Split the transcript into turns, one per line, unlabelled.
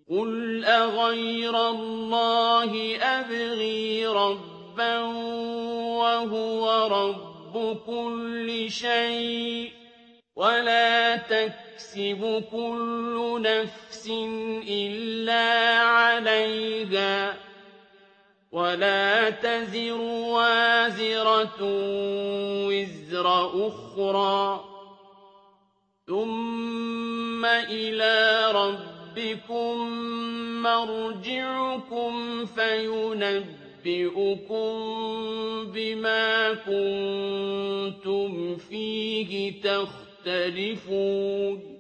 قُلْ أَغَيْرَ اللَّهِ أَبْغِي رَبًّا وَهُوَ رَبُّ كُلِّ شَيْءٍ وَلَا تَكْسِبُ كُلُّ نَفْسٍ إِلَّا عَلَيْهَا وَلَا تَزِرُ وَازِرَةٌ وِزْرَ أُخْرَىٰ ۚ ثُمَّ إِلَىٰ رَبِّكُم مَّرْجِعُكُمْ فَيُنَبِّئُكُم بِمَا كُنتُمْ فِيهِ تَخْتَلِفُونَ